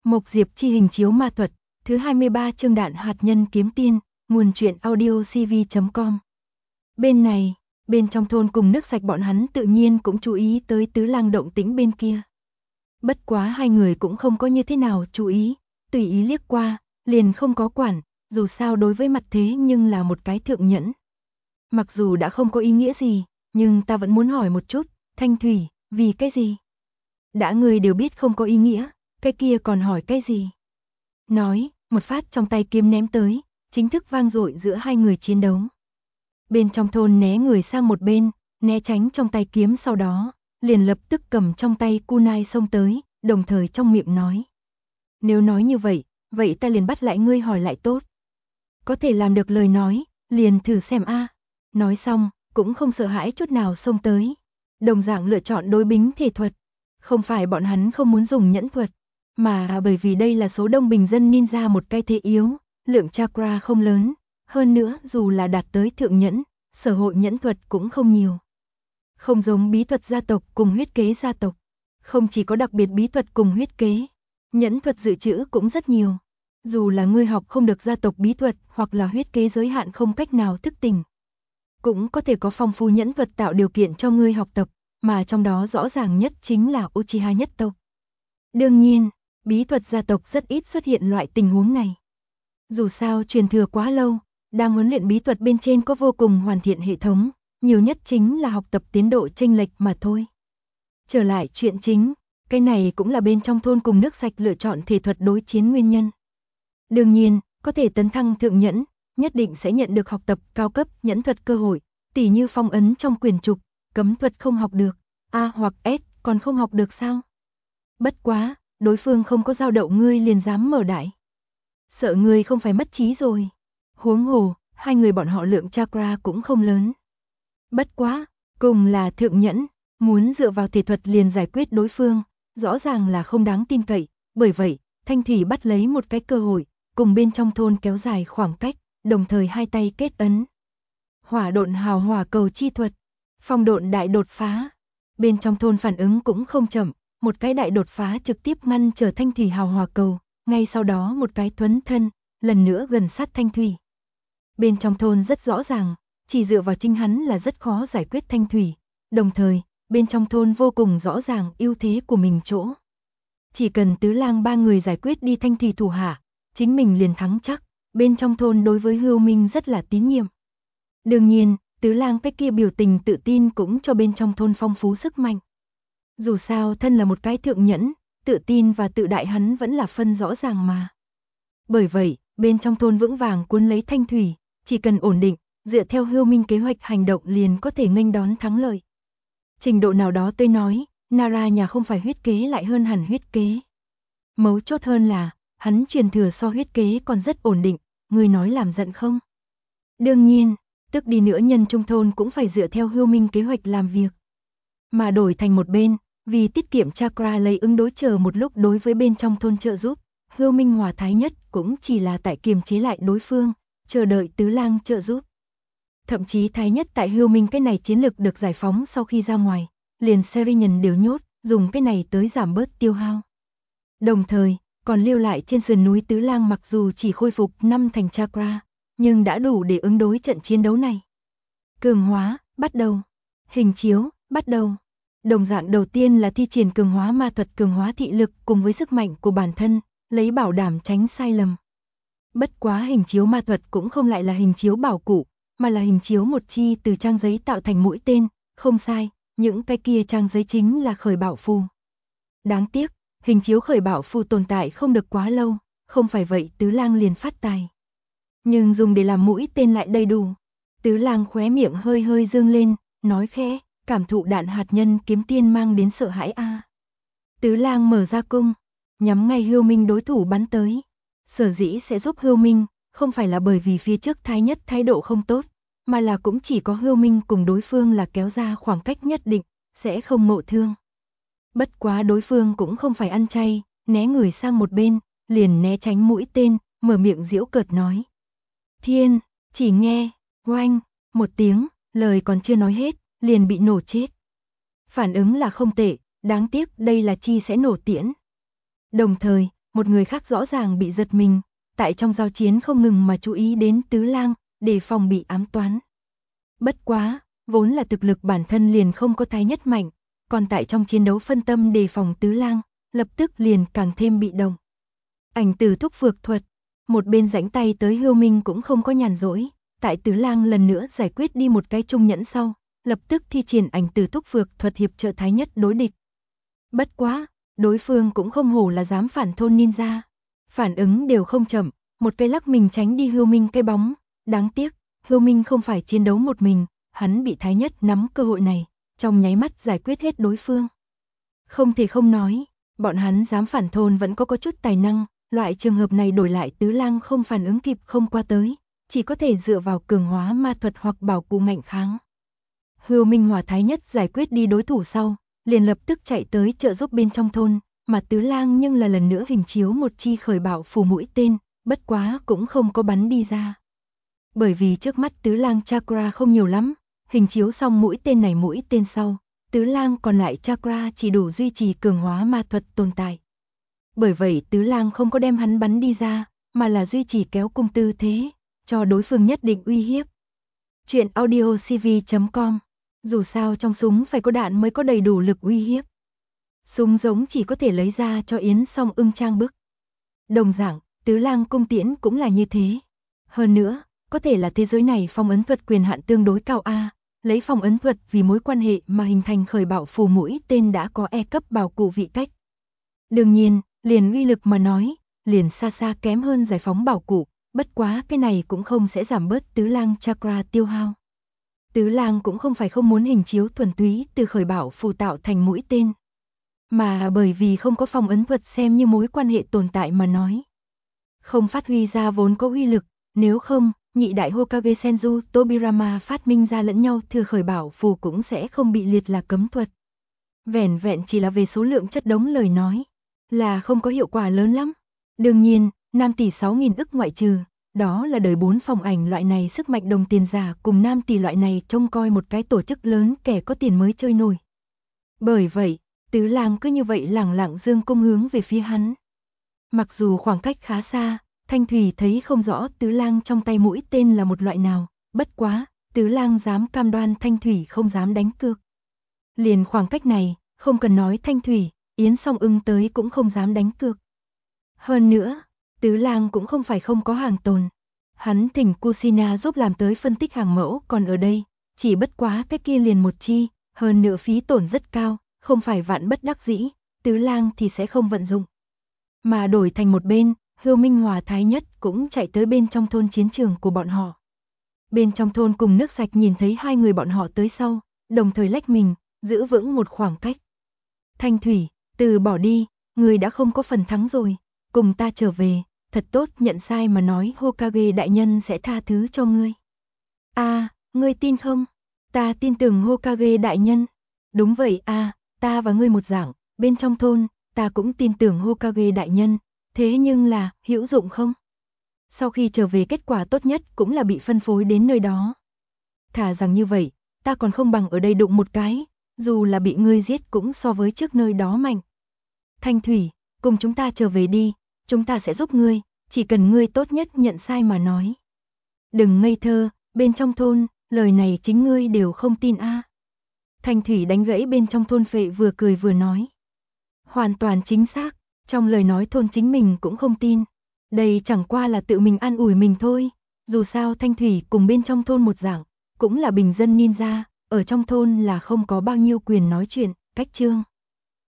Mộc Diệp chi hình chiếu ma thuật, thứ 23 chương đạn hạt nhân kiếm tiên, nguồn truyện audio cv.com. Bên này, bên trong thôn cùng nước sạch bọn hắn tự nhiên cũng chú ý tới Tứ Lang động tĩnh bên kia. Bất quá hai người cũng không có như thế nào chú ý, tùy ý liếc qua, liền không có quản, dù sao đối với mặt thế nhưng là một cái thượng nhẫn. Mặc dù đã không có ý nghĩa gì, nhưng ta vẫn muốn hỏi một chút, Thanh Thủy, vì cái gì? Đã người đều biết không có ý nghĩa, cái kia còn hỏi cái gì? Nói, một phát trong tay kiếm ném tới, chính thức vang dội giữa hai người chiến đấu. Bên trong thôn né người sang một bên, né tránh trong tay kiếm, sau đó liền lập tức cầm trong tay kunai xông tới, đồng thời trong miệng nói. Nếu nói như vậy, vậy ta liền bắt lại ngươi hỏi lại tốt. Có thể làm được lời nói, liền thử xem a. Nói xong, cũng không sợ hãi chút nào xông tới. Đồng dạng lựa chọn đối bính thể thuật. Không phải bọn hắn không muốn dùng nhẫn thuật, mà bởi vì đây là số đông bình dân ninja một cái thế yếu, lượng chakra không lớn. Hơn nữa dù là đạt tới thượng nhẫn, sở hội nhẫn thuật cũng không nhiều. Không giống bí thuật gia tộc cùng huyết kế gia tộc. Không chỉ có đặc biệt bí thuật cùng huyết kế, nhẫn thuật dự trữ cũng rất nhiều. Dù là ngươi học không được gia tộc bí thuật hoặc là huyết kế giới hạn không cách nào thức tỉnh, cũng có thể có phong phú nhẫn thuật tạo điều kiện cho ngươi học tập, mà trong đó rõ ràng nhất chính là Uchiha nhất tộc. Đương nhiên, bí thuật gia tộc rất ít xuất hiện loại tình huống này. Dù sao truyền thừa quá lâu, đang huấn luyện bí thuật bên trên có vô cùng hoàn thiện hệ thống, nhiều nhất chính là học tập tiến độ chênh lệch mà thôi. Trở lại chuyện chính, cái này cũng là bên trong thôn cùng nước sạch lựa chọn thể thuật đối chiến nguyên nhân. Đương nhiên, có thể tấn thăng thượng nhẫn, nhất định sẽ nhận được học tập cao cấp nhẫn thuật cơ hội, tỉ như phong ấn trong quyền trục, cấm thuật không học được, A hoặc S còn không học được sao? Bất quá, đối phương không có dao động ngươi liền dám mở đại. Sợ ngươi không phải mất trí rồi. Huống hồ, hai người bọn họ lượng chakra cũng không lớn. Bất quá, cùng là thượng nhẫn, muốn dựa vào thể thuật liền giải quyết đối phương, rõ ràng là không đáng tin cậy, bởi vậy, Thanh Thủy bắt lấy một cái cơ hội, cùng bên trong thôn kéo dài khoảng cách, đồng thời hai tay kết ấn. Hỏa độn hào hỏa cầu chi thuật, phong độn đại đột phá. Bên trong thôn phản ứng cũng không chậm, một cái đại đột phá trực tiếp ngăn trở Thanh Thủy hào hỏa cầu, ngay sau đó một cái thuấn thân, lần nữa gần sát Thanh Thủy. Bên trong thôn rất rõ ràng, chỉ dựa vào chính hắn là rất khó giải quyết Thanh Thủy, đồng thời, bên trong thôn vô cùng rõ ràng ưu thế của mình chỗ. Chỉ cần Tứ Lang ba người giải quyết đi Thanh Thủy thủ hạ, chính mình liền thắng chắc, bên trong thôn đối với Hưu Minh rất là tín nhiệm. Đương nhiên, Tứ Lang cái kia biểu tình tự tin cũng cho bên trong thôn phong phú sức mạnh. Dù sao thân là một cái thượng nhẫn, tự tin và tự đại hắn vẫn là phân rõ ràng mà. Bởi vậy, bên trong thôn vững vàng cuốn lấy Thanh Thủy, chỉ cần ổn định, dựa theo Hưu Minh kế hoạch hành động liền có thể nghênh đón thắng lợi. Trình độ nào đó tôi nói, Nara nhà không phải huyết kế lại hơn hẳn huyết kế. Mấu chốt hơn là, hắn truyền thừa so huyết kế còn rất ổn định, người nói làm giận không? Đương nhiên, tức đi nữa nhân trung thôn cũng phải dựa theo Hưu Minh kế hoạch làm việc. Mà đổi thành một bên, vì tiết kiệm chakra lấy ứng đối chờ một lúc đối với bên trong thôn trợ giúp, Hưu Minh hòa thái nhất cũng chỉ là tại kiềm chế lại đối phương, chờ đợi Tứ Lang trợ giúp. Thậm chí thái nhất tại Hưu Minh cái này chiến lực được giải phóng sau khi ra ngoài, liền Serian đều nhốt, dùng cái này tới giảm bớt tiêu hao. Đồng thời, còn lưu lại trên sườn núi Tứ Lang mặc dù chỉ khôi phục 5 thành chakra, nhưng đã đủ để ứng đối trận chiến đấu này. Cường hóa, bắt đầu. Hình chiếu, bắt đầu. Đồng dạng đầu tiên là thi triển cường hóa ma thuật, cường hóa thị lực cùng với sức mạnh của bản thân, lấy bảo đảm tránh sai lầm. Bất quá hình chiếu ma thuật cũng không lại là hình chiếu bảo cụ, mà là hình chiếu một chi từ trang giấy tạo thành mũi tên, không sai, những cái kia trang giấy chính là khởi bảo phù. Đáng tiếc, hình chiếu khởi bảo phù tồn tại không được quá lâu, không phải vậy Tứ Lang liền phát tài. Nhưng dùng để làm mũi tên lại đầy đủ. Tứ Lang khóe miệng hơi hơi dương lên, nói khẽ, cảm thụ đạn hạt nhân kiếm tiên mang đến sợ hãi a. Tứ Lang mở ra cung, nhắm ngay Hưu Minh đối thủ bắn tới. Sở dĩ sẽ giúp Hưu Minh, không phải là bởi vì phía trước thái nhất thái độ không tốt, mà là cũng chỉ có Hưu Minh cùng đối phương là kéo ra khoảng cách nhất định, sẽ không ngộ thương. Bất quá đối phương cũng không phải ăn chay, né người sang một bên, liền né tránh mũi tên, mở miệng giễu cợt nói. Thiên, chỉ nghe, oanh, một tiếng, lời còn chưa nói hết, liền bị nổ chết. Phản ứng là không tệ, đáng tiếc đây là chi sẽ nổ tiễn. Đồng thời, một người khác rõ ràng bị giật mình, tại trong giao chiến không ngừng mà chú ý đến Tứ Lang, để phòng bị ám toán. Bất quá, vốn là thực lực bản thân liền không có Thái Nhất mạnh, còn tại trong chiến đấu phân tâm đề phòng Tứ Lang, lập tức liền càng thêm bị động. Ảnh Tử Thúc Phược Thuật, một bên rãnh tay tới Hưu Minh cũng không có nhàn rỗi, tại Tứ Lang lần nữa giải quyết đi một cái trung nhẫn sau, lập tức thi triển Ảnh Tử Thúc Phược Thuật hiệp trợ Thái Nhất đối địch. Bất quá, đối phương cũng không hổ là dám phản thôn ninja, phản ứng đều không chậm, một cái lắc mình tránh đi Hưu Minh cái bóng, đáng tiếc, Hưu Minh không phải chiến đấu một mình, hắn bị Thái Nhất nắm cơ hội này, trong nháy mắt giải quyết hết đối phương. Không thể không nói, bọn hắn dám phản thôn vẫn có chút tài năng, loại trường hợp này đổi lại Tứ Lang không phản ứng kịp không qua tới, chỉ có thể dựa vào cường hóa ma thuật hoặc bảo cụ ngạnh kháng. Hưu Minh hòa Thái Nhất giải quyết đi đối thủ sau, liền lập tức chạy tới trợ giúp bên trong thôn, mà Tứ Lang nhưng là lần nữa hình chiếu một chi khởi bảo phù mũi tên, bất quá cũng không có bắn đi ra. Bởi vì trước mắt Tứ Lang chakra không nhiều lắm, hình chiếu xong mũi tên sau, Tứ Lang còn lại chakra chỉ đủ duy trì cường hóa ma thuật tồn tại. Bởi vậy Tứ Lang không có đem hắn bắn đi ra, mà là duy trì kéo cung tư thế, cho đối phương nhất định uy hiếp. Chuyện audiocv.com. Dù sao trong súng phải có đạn mới có đầy đủ lực uy hiếp. Súng giống chỉ có thể lấy ra cho Yến Song Ưng trang bức. Đồng dạng, Tứ Lang cung tiễn cũng là như thế. Hơn nữa, có thể là thế giới này phong ấn thuật quyền hạn tương đối cao a, lấy phong ấn thuật vì mối quan hệ mà hình thành khởi bảo phù mũi tên đã có E cấp bảo cụ vị cách. Đương nhiên, liền uy lực mà nói, liền xa xa kém hơn giải phóng bảo cụ, bất quá cái này cũng không sẽ giảm bớt Tứ Lang chakra tiêu hao. Tứ Lang cũng không phải không muốn hình chiếu thuần túy từ khởi bảo phù tạo thành mũi tên, mà bởi vì không có phong ấn thuật xem như mối quan hệ tồn tại mà nói. Không phát huy ra vốn có uy lực, nếu không, nhị đại Hokage Senju Tobirama phát minh ra lẫn nhau thừa khởi bảo phù cũng sẽ không bị liệt là cấm thuật. Vẻn vẹn chỉ là về số lượng chất đống lời nói, là không có hiệu quả lớn lắm. Đương nhiên, Nam tỷ 6.000 ức ngoại trừ, đó là đời 4 phòng ảnh loại này sức mạnh đồng tiền giả cùng Nam tỷ loại này trông coi một cái tổ chức lớn kẻ có tiền mới chơi nổi. Bởi vậy, Tứ Lang cứ như vậy lẳng lặng dương cung hướng về phía hắn. Mặc dù khoảng cách khá xa, Thanh Thủy thấy không rõ Tứ Lang trong tay mũi tên là một loại nào, bất quá, Tứ Lang dám cam đoan Thanh Thủy không dám đánh cược. Liền khoảng cách này, không cần nói Thanh Thủy, Yến Song Ưng tới cũng không dám đánh cược. Hơn nữa, Tứ Lang cũng không phải không có hàng tồn. Hắn thỉnh Kusina giúp làm tới phân tích hàng mẫu còn ở đây, chỉ bất quá cái kia liền một chi, hơn nữa phí tổn rất cao, không phải vạn bất đắc dĩ, Tứ Lang thì sẽ không vận dụng. Mà đổi thành một bên, Hưu Minh hòa Thái Nhất cũng chạy tới bên trong thôn chiến trường của bọn họ. Bên trong thôn cùng nước sạch nhìn thấy hai người bọn họ tới sau, đồng thời lách mình, giữ vững một khoảng cách. Thanh Thủy, từ bỏ đi, người đã không có phần thắng rồi, cùng ta trở về, thật tốt nhận sai mà nói Hokage đại nhân sẽ tha thứ cho ngươi. Ngươi tin không? Ta tin tưởng Hokage đại nhân. Đúng vậy ta và ngươi một dạng, bên trong thôn, ta cũng tin tưởng Hokage đại nhân, thế nhưng là, hữu dụng không? Sau khi trở về kết quả tốt nhất cũng là bị phân phối đến nơi đó. Thà rằng như vậy, ta còn không bằng ở đây đụng một cái, dù là bị ngươi giết cũng so với trước nơi đó mạnh. Thanh Thủy, cùng chúng ta trở về đi, chúng ta sẽ giúp ngươi, chỉ cần ngươi tốt nhất nhận sai mà nói. Đừng ngây thơ, bên trong thôn, lời này chính ngươi đều không tin Thanh Thủy đánh gãy bên trong thôn phệ vừa cười vừa nói. Hoàn toàn chính xác, trong lời nói thôn chính mình cũng không tin. Đây chẳng qua là tự mình an ủi mình thôi, dù sao Thanh Thủy cùng bên trong thôn một dạng, cũng là bình dân ninja, ở trong thôn là không có bao nhiêu quyền nói chuyện, cách chương.